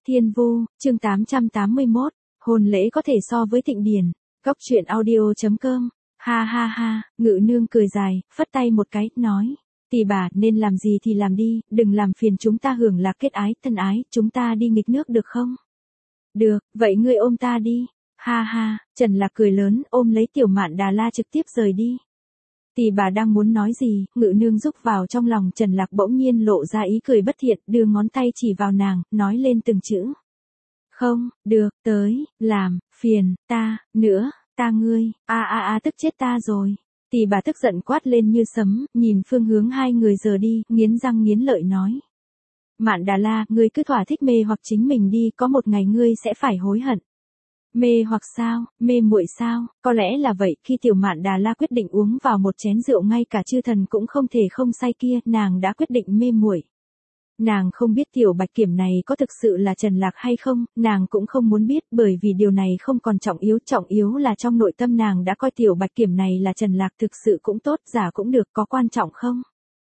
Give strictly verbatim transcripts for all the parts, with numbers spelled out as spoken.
Thiên Vu, chương tám trăm tám mươi mốt, hôn lễ có thể so với thịnh điển. Góc truyện audio chấm com. Ha ha ha, Ngự Nương cười dài, phất tay một cái, nói. Tỷ bà, nên làm gì thì làm đi, đừng làm phiền chúng ta hưởng lạc kết ái, thân ái, chúng ta đi nghịch nước được không? Được, vậy ngươi ôm ta đi. Ha ha, Trần Lạc cười lớn, ôm lấy Tiểu Mạn Đà La trực tiếp rời đi. Tỷ bà đang muốn nói gì, Ngự Nương rúc vào trong lòng Trần Lạc bỗng nhiên lộ ra ý cười bất thiện, đưa ngón tay chỉ vào nàng, nói lên từng chữ. Không, được, tới, làm, phiền, ta, nữa, ta ngươi, a a a tức chết ta rồi. Tỷ bà tức giận quát lên như sấm, nhìn phương hướng hai người giờ đi, nghiến răng nghiến lợi nói. Mạn Đà La, ngươi cứ thỏa thích mê hoặc chính mình đi, có một ngày ngươi sẽ phải hối hận. Mê hoặc sao, mê muội sao, có lẽ là vậy, khi Tiểu Mạn Đà La quyết định uống vào một chén rượu ngay cả chư thần cũng không thể không say kia, nàng đã quyết định mê muội. Nàng không biết Tiểu Bạch Kiểm này có thực sự là Trần Lạc hay không, nàng cũng không muốn biết bởi vì điều này không còn trọng yếu, trọng yếu là trong nội tâm nàng đã coi Tiểu Bạch Kiểm này là Trần Lạc, thực sự cũng tốt, giả cũng được, có quan trọng không?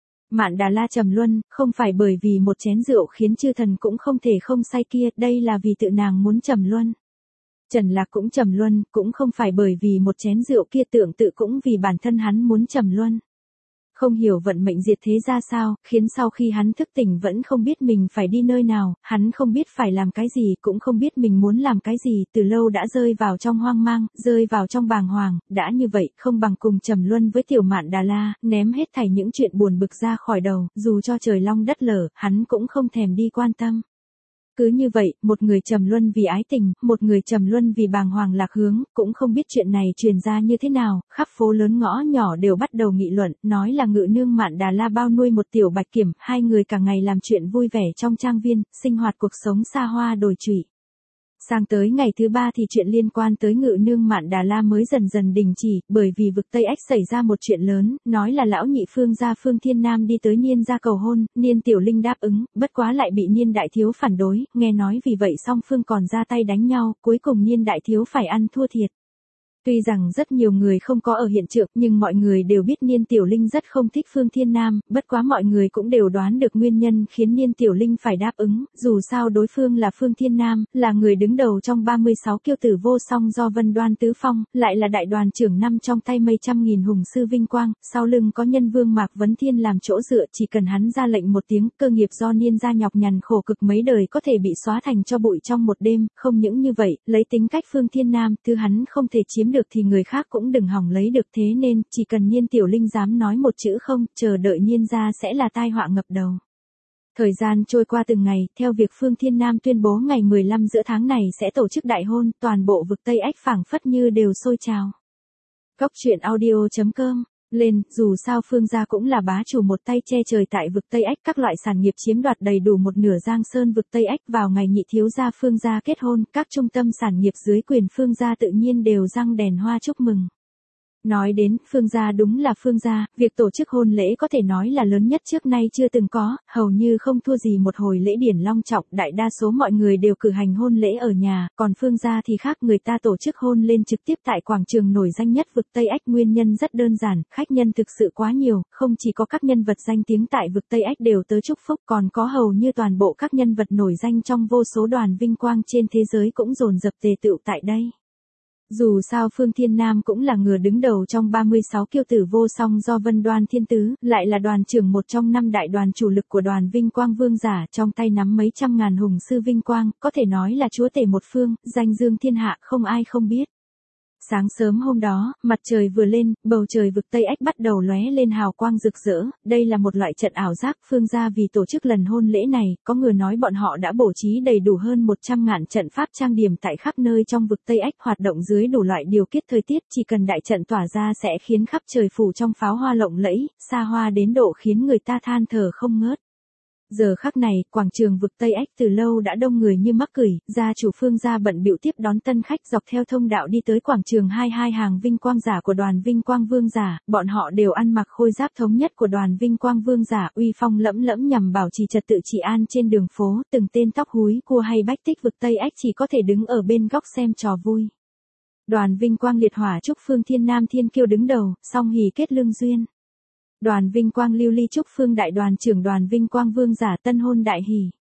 Mạn Đà La trầm luân, không phải bởi vì một chén rượu khiến chư thần cũng không thể không say kia, đây là vì tự nàng muốn trầm luân. Trần Lạc cũng trầm luân, cũng không phải bởi vì một chén rượu kia, tưởng tự cũng vì bản thân hắn muốn trầm luân. Không hiểu vận mệnh diệt thế ra sao, khiến sau khi hắn thức tỉnh vẫn không biết mình phải đi nơi nào, hắn không biết phải làm cái gì, cũng không biết mình muốn làm cái gì, từ lâu đã rơi vào trong hoang mang, rơi vào trong bàng hoàng, đã như vậy, không bằng cùng trầm luân với Tiểu Mạn Đà La, ném hết thảy những chuyện buồn bực ra khỏi đầu, dù cho trời long đất lở, hắn cũng không thèm đi quan tâm. Cứ như vậy, một người trầm luân vì ái tình, một người trầm luân vì bàng hoàng lạc hướng, cũng không biết chuyện này truyền ra như thế nào, khắp phố lớn ngõ nhỏ đều bắt đầu nghị luận, nói là Ngự Nương Mạn Đà La bao nuôi một Tiểu Bạch Kiểm, hai người cả ngày làm chuyện vui vẻ trong trang viên, sinh hoạt cuộc sống xa hoa đồi trụy. Sang tới ngày thứ ba thì chuyện liên quan tới Ngự Nương Mạn Đà La mới dần dần đình chỉ, bởi vì vực Tây Ách xảy ra một chuyện lớn, nói là lão nhị Phương gia Phương Thiên Nam đi tới Niên gia cầu hôn, Niên Tiểu Linh đáp ứng, bất quá lại bị Niên Đại Thiếu phản đối, nghe nói vì vậy song phương còn ra tay đánh nhau, cuối cùng Niên Đại Thiếu phải ăn thua thiệt. Tuy rằng rất nhiều người không có ở hiện trường, nhưng mọi người đều biết Niên Tiểu Linh rất không thích Phương Thiên Nam, bất quá mọi người cũng đều đoán được nguyên nhân khiến Niên Tiểu Linh phải đáp ứng, dù sao đối phương là Phương Thiên Nam, là người đứng đầu trong ba mươi sáu kiêu tử vô song do Vân Đoan Tứ Phong, lại là đại đoàn trưởng năm trong tay mấy trăm nghìn hùng sư vinh quang, sau lưng có nhân vương Mạc Vấn Thiên làm chỗ dựa, chỉ cần hắn ra lệnh một tiếng, cơ nghiệp do Niên gia nhọc nhằn khổ cực mấy đời có thể bị xóa thành cho bụi trong một đêm, không những như vậy, lấy tính cách Phương Thiên Nam, thứ hắn không thể chiếm được thì người khác cũng đừng hòng lấy được, thế nên, chỉ cần Niên Tiểu Linh dám nói một chữ không, chờ đợi Niên gia sẽ là tai họa ngập đầu. Thời gian trôi qua từng ngày, theo việc Phương Thiên Nam tuyên bố ngày mười lăm giữa tháng này sẽ tổ chức đại hôn, toàn bộ vực Tây Ách phảng phất như đều sôi trào. Góc truyện audio chấm com. Lên, dù sao Phương gia cũng là bá chủ một tay che trời tại vực Tây Ách, các loại sản nghiệp chiếm đoạt đầy đủ một nửa Giang Sơn vực Tây Ách, vào ngày nhị thiếu gia Phương gia kết hôn, các trung tâm sản nghiệp dưới quyền Phương gia tự nhiên đều răng đèn hoa chúc mừng. Nói đến, Phương gia đúng là Phương gia, việc tổ chức hôn lễ có thể nói là lớn nhất trước nay chưa từng có, hầu như không thua gì một hồi lễ điển long trọng, đại đa số mọi người đều cử hành hôn lễ ở nhà, còn Phương gia thì khác, người ta tổ chức hôn lên trực tiếp tại quảng trường nổi danh nhất vực Tây Ách, nguyên nhân rất đơn giản, khách nhân thực sự quá nhiều, không chỉ có các nhân vật danh tiếng tại vực Tây Ách đều tới chúc phúc, còn có hầu như toàn bộ các nhân vật nổi danh trong vô số đoàn vinh quang trên thế giới cũng dồn dập tề tựu tại đây. Dù sao Phương Thiên Nam cũng là người đứng đầu trong ba mươi sáu kiêu tử vô song do Vân Đoan Thiên Tứ, lại là đoàn trưởng một trong năm đại đoàn chủ lực của đoàn Vinh Quang Vương giả, trong tay nắm mấy trăm ngàn hùng sư Vinh Quang, có thể nói là chúa tể một phương, danh dương thiên hạ không ai không biết. Sáng sớm hôm đó, mặt trời vừa lên, bầu trời vực Tây Ách bắt đầu lóe lên hào quang rực rỡ, đây là một loại trận ảo giác, Phương gia vì tổ chức lần hôn lễ này, có người nói bọn họ đã bố trí đầy đủ hơn một trăm ngàn trận pháp trang điểm tại khắp nơi trong vực Tây Ách, hoạt động dưới đủ loại điều kiện thời tiết, chỉ cần đại trận tỏa ra sẽ khiến khắp trời phủ trong pháo hoa lộng lẫy, xa hoa đến độ khiến người ta than thở không ngớt. Giờ khắc này, quảng trường vực Tây Ách từ lâu đã đông người như mắc cửi, gia chủ Phương gia bận bịu tiếp đón tân khách dọc theo thông đạo đi tới quảng trường hai hai hàng vinh quang giả của đoàn Vinh Quang Vương giả, bọn họ đều ăn mặc khôi giáp thống nhất của đoàn Vinh Quang Vương giả, uy phong lẫm lẫm nhằm bảo trì trật tự trị an trên đường phố, từng tên tóc húi cua hay bách tích vực Tây Ách chỉ có thể đứng ở bên góc xem trò vui. Đoàn Vinh Quang liệt hỏa chúc Phương Thiên Nam thiên kiêu đứng đầu, song hỷ kết lương duyên. Đoàn Vinh Quang lưu ly chúc Phương đại đoàn trưởng đoàn Vinh Quang Vương giả tân hôn đại hỷ.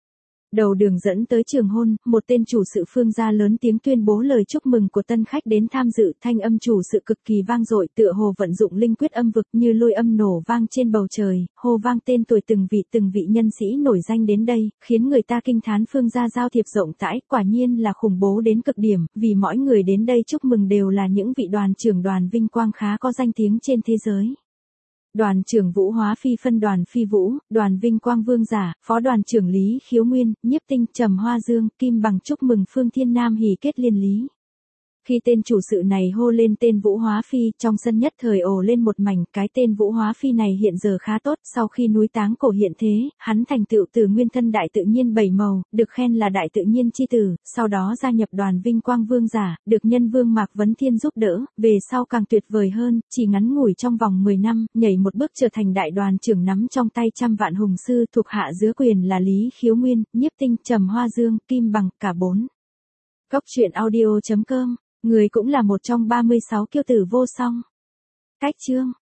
Đầu đường dẫn tới trường hôn, một tên chủ sự Phương gia lớn tiếng tuyên bố lời chúc mừng của tân khách đến tham dự, thanh âm chủ sự cực kỳ vang dội, tựa hồ vận dụng linh quyết âm vực như lôi âm nổ vang trên bầu trời, hô vang tên tuổi từng vị từng vị nhân sĩ nổi danh đến đây, khiến người ta kinh thán Phương gia giao thiệp rộng rãi, quả nhiên là khủng bố đến cực điểm, vì mỗi người đến đây chúc mừng đều là những vị đoàn trưởng đoàn vinh quang khá có danh tiếng trên thế giới. Đoàn trưởng Vũ Hóa Phi phân đoàn Phi Vũ, đoàn Vinh Quang Vương Giả, phó đoàn trưởng Lý Khiếu Nguyên, Nhiếp Tinh, Trầm Hoa Dương, Kim Bằng chúc mừng Phương Thiên Nam hỷ kết liên lý. Khi tên chủ sự này hô lên tên Vũ Hóa Phi, trong sân nhất thời ồ lên một mảnh, cái tên Vũ Hóa Phi này hiện giờ khá tốt, sau khi núi Táng Cổ hiện thế, hắn thành tựu từ nguyên thân đại tự nhiên bảy màu, được khen là đại tự nhiên chi tử, sau đó gia nhập đoàn Vinh Quang Vương Giả, được nhân vương Mạc Vấn Thiên giúp đỡ, về sau càng tuyệt vời hơn, chỉ ngắn ngủi trong vòng mười năm, nhảy một bước trở thành đại đoàn trưởng nắm trong tay trăm vạn hùng sư, thuộc hạ dưới quyền là Lý Khiếu Nguyên, Nhiếp Tinh, Trầm Hoa Dương, Kim Bằng, cả bốn. Góc truyện audio chấm com. Người cũng là một trong ba mươi sáu kiêu tử vô song. Cách chương